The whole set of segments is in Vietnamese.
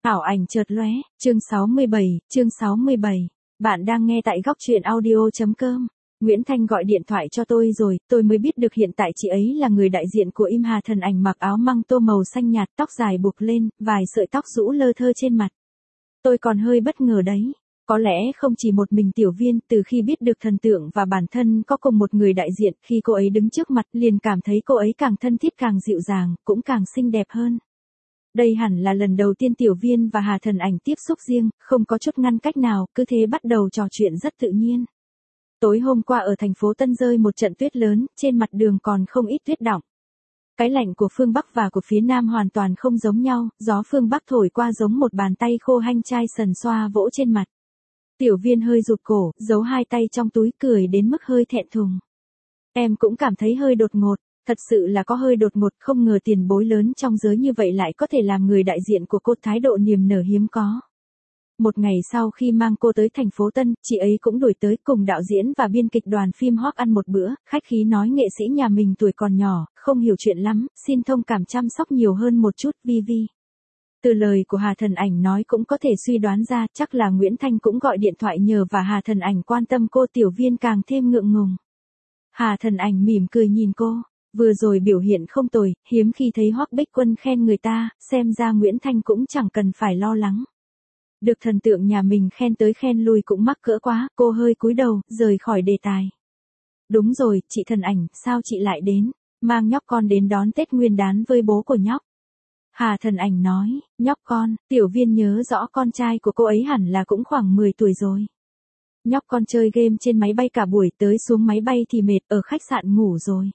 Ảo ảnh chợt lóe, chương 67. Bạn đang nghe tại góc truyện audio.com. Nguyễn Thanh gọi điện thoại cho tôi rồi, tôi mới biết được hiện tại chị ấy là người đại diện của Im Hà Thần Ảnh, mặc áo măng tô màu xanh nhạt, tóc dài buộc lên, vài sợi tóc rũ lơ thơ trên mặt. Tôi còn hơi bất ngờ đấy. Có lẽ không chỉ một mình Tiểu Viên, từ khi biết được thần tượng và bản thân có cùng một người đại diện, khi cô ấy đứng trước mặt liền cảm thấy cô ấy càng thân thiết, càng dịu dàng, cũng càng xinh đẹp hơn. Đây hẳn là lần đầu tiên Tiểu Viên và Hà Thần Ảnh tiếp xúc riêng, không có chút ngăn cách nào, cứ thế bắt đầu trò chuyện rất tự nhiên. Tối hôm qua ở thành phố Tân rơi một trận tuyết lớn, trên mặt đường còn không ít tuyết đọng. Cái lạnh của phương Bắc và của phía Nam hoàn toàn không giống nhau, gió phương Bắc thổi qua giống một bàn tay khô hanh chai sần xoa vỗ trên mặt. Tiểu Viên hơi rụt cổ, giấu hai tay trong túi, cười đến mức hơi thẹn thùng. Em cũng cảm thấy hơi đột ngột. Thật sự là có hơi đột ngột, không ngờ tiền bối lớn trong giới như vậy lại có thể làm người đại diện của cô, thái độ niềm nở hiếm có. Một ngày sau khi mang cô tới thành phố Tân, chị ấy cũng đuổi tới cùng đạo diễn và biên kịch đoàn phim Hoắc ăn một bữa, khách khí nói nghệ sĩ nhà mình tuổi còn nhỏ, không hiểu chuyện lắm, xin thông cảm chăm sóc nhiều hơn một chút, vi. Từ lời của Hà Thần Ảnh nói cũng có thể suy đoán ra, chắc là Nguyễn Thanh cũng gọi điện thoại nhờ và Hà Thần Ảnh quan tâm cô. Tiểu Viên càng thêm ngượng ngùng. Hà Thần Ảnh mỉm cười nhìn cô. Vừa rồi biểu hiện không tồi, hiếm khi thấy Hoắc Bích Quân khen người ta, xem ra Nguyễn Thanh cũng chẳng cần phải lo lắng. Được thần tượng nhà mình khen tới khen lui cũng mắc cỡ quá, cô hơi cúi đầu, rời khỏi đề tài. Đúng rồi, chị Thần Ảnh, sao chị lại đến? Mang nhóc con đến đón Tết Nguyên đán với bố của nhóc. Hà Thần Ảnh nói, nhóc con, Tiểu Viên nhớ rõ con trai của cô ấy hẳn là cũng khoảng 10 tuổi rồi. Nhóc con chơi game trên máy bay cả buổi, tới xuống máy bay thì mệt, ở khách sạn ngủ rồi.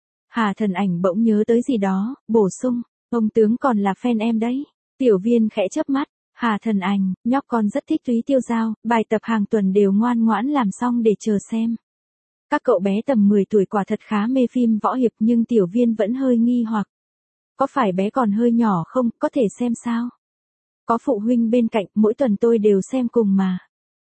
Hà Thần Ảnh bỗng nhớ tới gì đó, bổ sung, ông tướng còn là fan em đấy. Tiểu Viên khẽ chớp mắt, Hà Thần Ảnh, nhóc con rất thích Túy Tiêu Dao, bài tập hàng tuần đều ngoan ngoãn làm xong để chờ xem. Các cậu bé tầm 10 tuổi quả thật khá mê phim võ hiệp, nhưng Tiểu Viên vẫn hơi nghi hoặc. Có phải bé còn hơi nhỏ không, có thể xem sao? Có phụ huynh bên cạnh, mỗi tuần tôi đều xem cùng mà.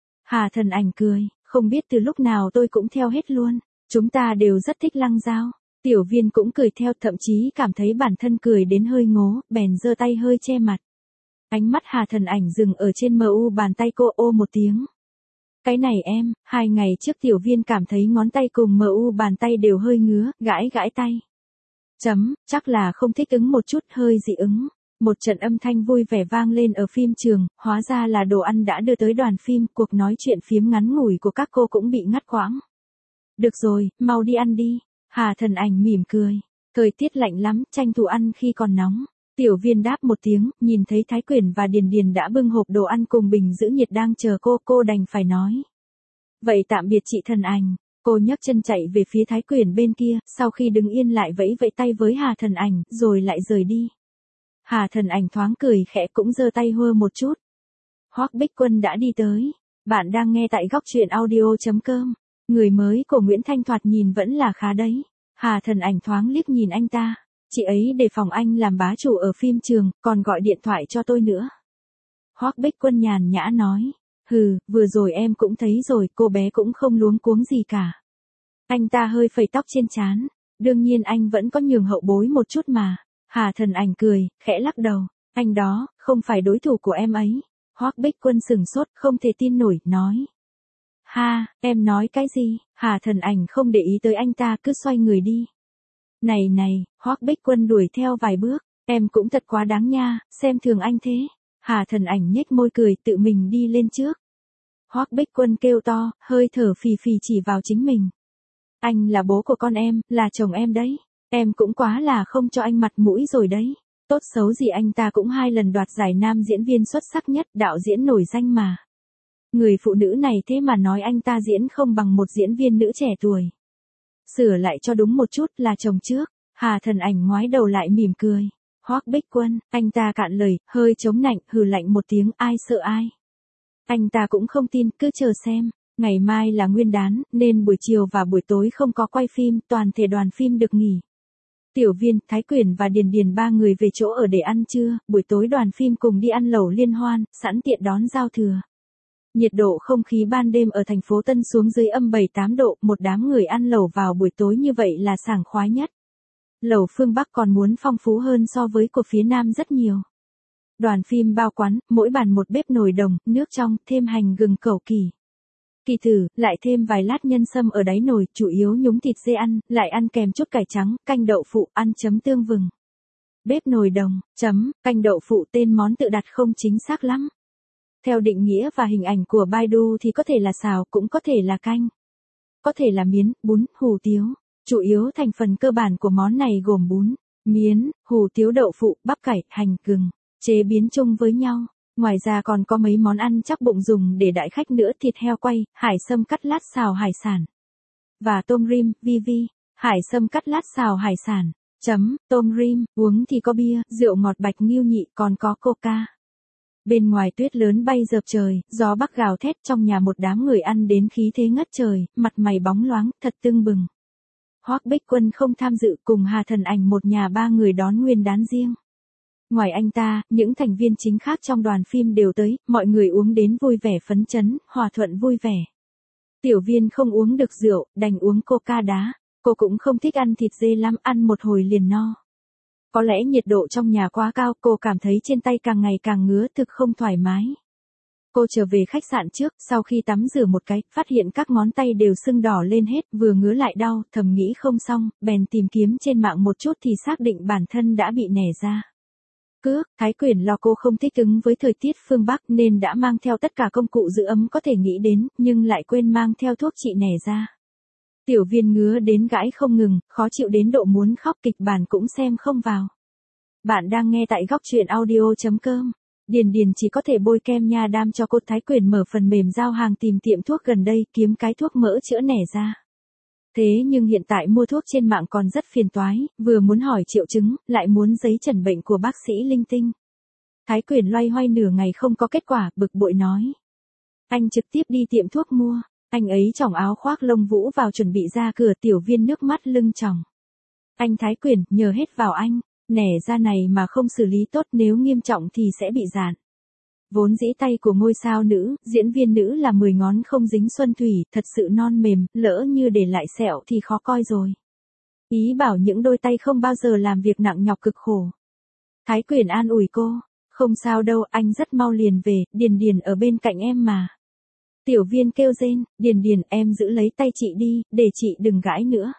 Hà Thần Ảnh cười, không biết từ lúc nào tôi cũng theo hết luôn, chúng ta đều rất thích Lăng Dao. Tiểu Viên cũng cười theo, thậm chí cảm thấy bản thân cười đến hơi ngố, bèn giơ tay hơi che mặt. Ánh mắt Hà Thần Ảnh dừng ở trên mu bàn tay cô, ô một tiếng. Cái này em, 2 ngày trước Tiểu Viên cảm thấy ngón tay cùng mu bàn tay đều hơi ngứa, gãi tay. Chắc là không thích ứng một chút, hơi dị ứng. Một trận âm thanh vui vẻ vang lên ở phim trường, hóa ra là đồ ăn đã đưa tới đoàn phim, cuộc nói chuyện phiếm ngắn ngủi của các cô cũng bị ngắt quãng. Được rồi, mau đi ăn đi. Hà Thần Ảnh mỉm cười. Thời tiết lạnh lắm, tranh thủ ăn khi còn nóng. Tiểu Viên đáp một tiếng, nhìn thấy Thái Quyển và Điền đã bưng hộp đồ ăn cùng bình giữ nhiệt đang chờ cô đành phải nói. Vậy tạm biệt chị Thần Ảnh. Cô nhấc chân chạy về phía Thái Quyển bên kia, sau khi đứng yên lại vẫy tay với Hà Thần Ảnh, rồi lại rời đi. Hà Thần Ảnh thoáng cười khẽ, cũng giơ tay hơ một chút. Hoắc Bích Quân đã đi tới. Bạn đang nghe tại góc truyện audio.com. Người mới của Nguyễn Thanh thoạt nhìn vẫn là khá đấy. Hà Thần Ảnh thoáng liếc nhìn anh ta. Chị ấy đề phòng anh làm bá chủ ở phim trường, còn gọi điện thoại cho tôi nữa. Hoắc Bích Quân nhàn nhã nói. Vừa rồi em cũng thấy rồi, cô bé cũng không luống cuống gì cả. Anh ta hơi phẩy tóc trên trán. Đương nhiên anh vẫn có nhường hậu bối một chút mà. Hà Thần Ảnh cười, khẽ lắc đầu. Anh đó, không phải đối thủ của em ấy. Hoắc Bích Quân sửng sốt, không thể tin nổi, nói. Ha, em nói cái gì? Hà Thần Ảnh không để ý tới anh ta, cứ xoay người đi. Này, Hoắc Bích Quân đuổi theo vài bước. Em cũng thật quá đáng nha, xem thường anh thế. Hà Thần Ảnh nhếch môi cười, tự mình đi lên trước. Hoắc Bích Quân kêu to, hơi thở phì phì chỉ vào chính mình. Anh là bố của con em, là chồng em đấy. Em cũng quá là không cho anh mặt mũi rồi đấy. Tốt xấu gì anh ta cũng 2 lần đoạt giải nam diễn viên xuất sắc nhất, đạo diễn nổi danh mà. Người phụ nữ này thế mà nói anh ta diễn không bằng một diễn viên nữ trẻ tuổi. Sửa lại cho đúng một chút, là chồng trước. Hà Thần Ảnh ngoái đầu lại mỉm cười. Hoắc Bích Quân, anh ta cạn lời, hơi chống nạnh, hừ lạnh một tiếng, ai sợ ai. Anh ta cũng không tin, cứ chờ xem. Ngày mai là Nguyên đán, nên buổi chiều và buổi tối không có quay phim, toàn thể đoàn phim được nghỉ. Tiểu Viên, Thái Quyển và Điền 3 người về chỗ ở để ăn trưa, buổi tối đoàn phim cùng đi ăn lẩu liên hoan, sẵn tiện đón giao thừa. Nhiệt độ không khí ban đêm ở thành phố Tân xuống dưới âm 7-8 độ, một đám người ăn lẩu vào buổi tối như vậy là sảng khoái nhất. Lẩu phương Bắc còn muốn phong phú hơn so với của phía Nam rất nhiều. Đoàn phim bao quán, mỗi bàn một bếp nồi đồng, nước trong, thêm hành gừng cẩu kỳ. Kỳ tử, lại thêm vài lát nhân sâm ở đáy nồi, chủ yếu nhúng thịt dê ăn, lại ăn kèm chút cải trắng, canh đậu phụ, ăn chấm tương vừng. Bếp nồi đồng, canh đậu phụ tên món tự đặt không chính xác lắm. Theo định nghĩa và hình ảnh của Baidu thì có thể là xào, cũng có thể là canh. Có thể là miến, bún, hủ tiếu. Chủ yếu thành phần cơ bản của món này gồm bún, miến, hủ tiếu đậu phụ, bắp cải, hành, gừng, chế biến chung với nhau. Ngoài ra còn có mấy món ăn chắc bụng dùng để đãi khách nữa, thịt heo quay, hải sâm cắt lát xào hải sản. Và tôm rim, vi, hải sâm cắt lát xào hải sản. Tôm rim, uống thì có bia, rượu ngọt bạch nghiêu nhị, còn có coca. Bên ngoài tuyết lớn bay dợp trời, gió bắc gào thét, trong nhà một đám người ăn đến khí thế ngất trời, mặt mày bóng loáng, thật tưng bừng. Hoắc Bích Quân không tham dự, cùng Hà Thần Ảnh một nhà ba người đón nguyên đán riêng. Ngoài anh ta, những thành viên chính khác trong đoàn phim đều tới, mọi người uống đến vui vẻ phấn chấn, hòa thuận vui vẻ. Tiểu Viên không uống được rượu, đành uống coca đá. Cô cũng không thích ăn thịt dê lắm, ăn một hồi liền no. Có lẽ nhiệt độ trong nhà quá cao, cô cảm thấy trên tay càng ngày càng ngứa, thực không thoải mái. Cô trở về khách sạn trước, sau khi tắm rửa một cái, phát hiện các ngón tay đều sưng đỏ lên hết, vừa ngứa lại đau, thầm nghĩ không xong, bèn tìm kiếm trên mạng một chút thì xác định bản thân đã bị nẻ ra. Thái Quyển lo cô không thích ứng với thời tiết phương Bắc nên đã mang theo tất cả công cụ giữ ấm có thể nghĩ đến, nhưng lại quên mang theo thuốc trị nẻ ra. Tiểu Viên ngứa đến gãi không ngừng, khó chịu đến độ muốn khóc, kịch bản cũng xem không vào. Bạn đang nghe tại góc truyện audio.com. Điền chỉ có thể bôi kem nha đam cho cô. Thái Quyển mở phần mềm giao hàng tìm tiệm thuốc gần đây kiếm cái thuốc mỡ chữa nẻ ra. Thế nhưng hiện tại mua thuốc trên mạng còn rất phiền toái, vừa muốn hỏi triệu chứng, lại muốn giấy chẩn bệnh của bác sĩ linh tinh. Thái Quyển loay hoay nửa ngày không có kết quả, bực bội nói. Anh trực tiếp đi tiệm thuốc mua. Anh ấy choàng áo khoác lông vũ vào chuẩn bị ra cửa, Tiểu Viên nước mắt lưng tròng. Anh Thái Quyển, nhờ hết vào anh, nẻ ra này mà không xử lý tốt nếu nghiêm trọng thì sẽ bị dạn. Vốn dĩ tay của ngôi sao nữ, diễn viên nữ là 10 ngón không dính xuân thủy, thật sự non mềm, lỡ như để lại sẹo thì khó coi rồi. Ý bảo những đôi tay không bao giờ làm việc nặng nhọc cực khổ. Thái Quyển an ủi cô, không sao đâu, anh rất mau liền về, Điền ở bên cạnh em mà. Tiểu Viên kêu rên, Điền em giữ lấy tay chị đi, để chị đừng gãi nữa.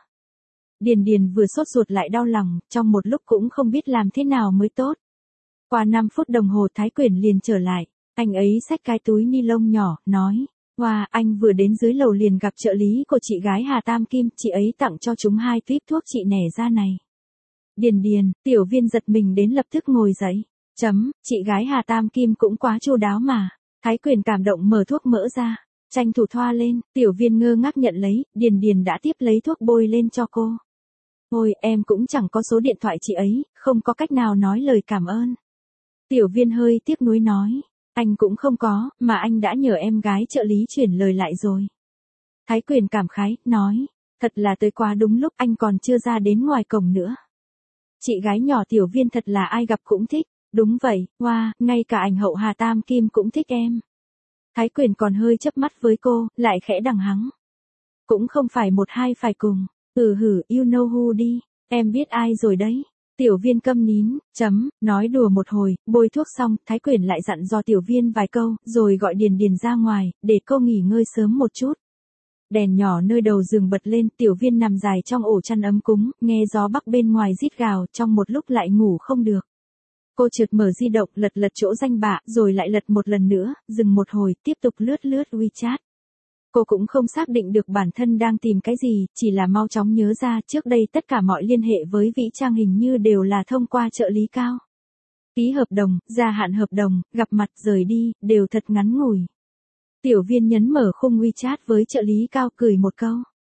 Điền vừa sốt ruột lại đau lòng, trong một lúc cũng không biết làm thế nào mới tốt. Qua 5 phút đồng hồ Thái Quyển liền trở lại, anh ấy xách cái túi ni lông nhỏ, nói, wow, anh vừa đến dưới lầu liền gặp trợ lý của chị gái Hà Tam Kim, chị ấy tặng cho chúng 2 tuyếp thuốc trị nẻ da này. Điền, Tiểu Viên giật mình đến lập tức ngồi dậy, chị gái Hà Tam Kim cũng quá chu đáo mà. Thái Quyển cảm động mở thuốc mỡ ra, tranh thủ thoa lên, Tiểu Viên ngơ ngác nhận lấy, Điền đã tiếp lấy thuốc bôi lên cho cô. Ôi, em cũng chẳng có số điện thoại chị ấy, không có cách nào nói lời cảm ơn. Tiểu Viên hơi tiếc nuối nói, anh cũng không có, mà anh đã nhờ em gái trợ lý chuyển lời lại rồi. Thái Quyển cảm khái, nói, thật là tới quá đúng lúc, anh còn chưa ra đến ngoài cổng nữa. Chị gái nhỏ Tiểu Viên thật là ai gặp cũng thích. Đúng vậy, wow, ngay cả ảnh hậu Hà Tam Kim cũng thích em. Thái Quyển còn hơi chớp mắt với cô, lại khẽ đằng hắng. Cũng không phải một hai phải cùng. You know who đi, em biết ai rồi đấy. Tiểu Viên câm nín, nói đùa một hồi, bôi thuốc xong, Thái Quyển lại dặn dò Tiểu Viên vài câu, rồi gọi Điền ra ngoài, để cô nghỉ ngơi sớm một chút. Đèn nhỏ nơi đầu giường bật lên, Tiểu Viên nằm dài trong ổ chăn ấm cúng, nghe gió bắc bên ngoài rít gào, trong một lúc lại ngủ không được. Cô chợt mở di động, lật chỗ danh bạ, rồi lại lật một lần nữa, dừng một hồi, tiếp tục lướt WeChat. Cô cũng không xác định được bản thân đang tìm cái gì, chỉ là mau chóng nhớ ra trước đây tất cả mọi liên hệ với Vĩ Trang hình như đều là thông qua trợ lý Cao. Ký hợp đồng, gia hạn hợp đồng, gặp mặt rời đi, đều thật ngắn ngủi. Tiểu Viên nhấn mở khung WeChat với trợ lý Cao cười một câu.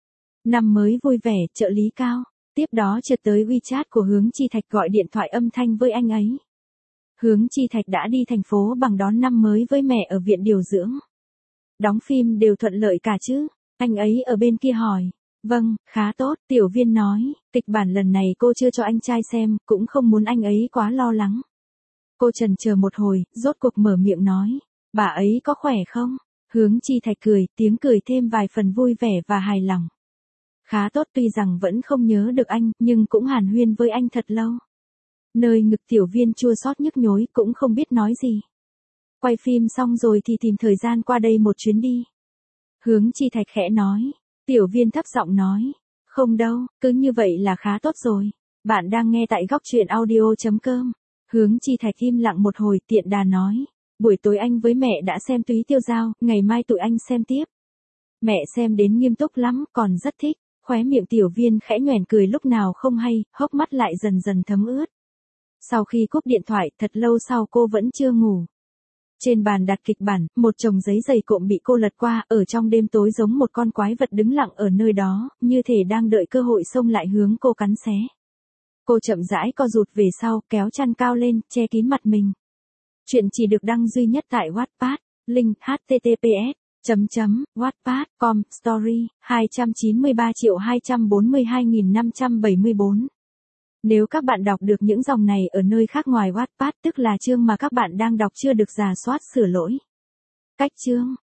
Năm mới vui vẻ, trợ lý Cao. Tiếp đó chợt tới WeChat của Hướng Chi Thạch gọi điện thoại âm thanh với anh ấy. Hướng Chi Thạch đã đi thành phố bằng đón năm mới với mẹ ở viện điều dưỡng. Đóng phim đều thuận lợi cả chứ? Anh ấy ở bên kia hỏi. Vâng, khá tốt, Tiểu Viên nói, kịch bản lần này cô chưa cho anh trai xem, cũng không muốn anh ấy quá lo lắng. Cô chần chờ một hồi, rốt cuộc mở miệng nói, bà ấy có khỏe không? Hướng Chi Thạch cười, tiếng cười thêm vài phần vui vẻ và hài lòng. Khá tốt, tuy rằng vẫn không nhớ được anh, nhưng cũng hàn huyên với anh thật lâu. Nơi ngực Tiểu Viên chua xót nhức nhối cũng không biết nói gì. Quay phim xong rồi thì tìm thời gian qua đây một chuyến đi. Hướng Chi Thạch khẽ nói. Tiểu Viên thấp giọng nói. Không đâu, cứ như vậy là khá tốt rồi. Bạn đang nghe tại góc truyện audio.com. Hướng Chi Thạch im lặng một hồi tiện đà nói. Buổi tối anh với mẹ đã xem Túy Tiêu Dao, ngày mai tụi anh xem tiếp. Mẹ xem đến nghiêm túc lắm, còn rất thích. Khóe miệng Tiểu Viên khẽ nhoẻn cười lúc nào không hay, hốc mắt lại dần dần thấm ướt. Sau khi cúp điện thoại, thật lâu sau cô vẫn chưa ngủ. Trên bàn đặt kịch bản, một chồng giấy dày cộm bị cô lật qua, ở trong đêm tối giống một con quái vật đứng lặng ở nơi đó, như thể đang đợi cơ hội xông lại hướng cô cắn xé. Cô chậm rãi co rụt về sau, kéo chăn cao lên, che kín mặt mình. Chuyện chỉ được đăng duy nhất tại Wattpad, link https://wattpad.com, story, 293.242.574. Nếu các bạn đọc được những dòng này ở nơi khác ngoài Wattpad tức là chương mà các bạn đang đọc chưa được rà soát sửa lỗi. Cách chương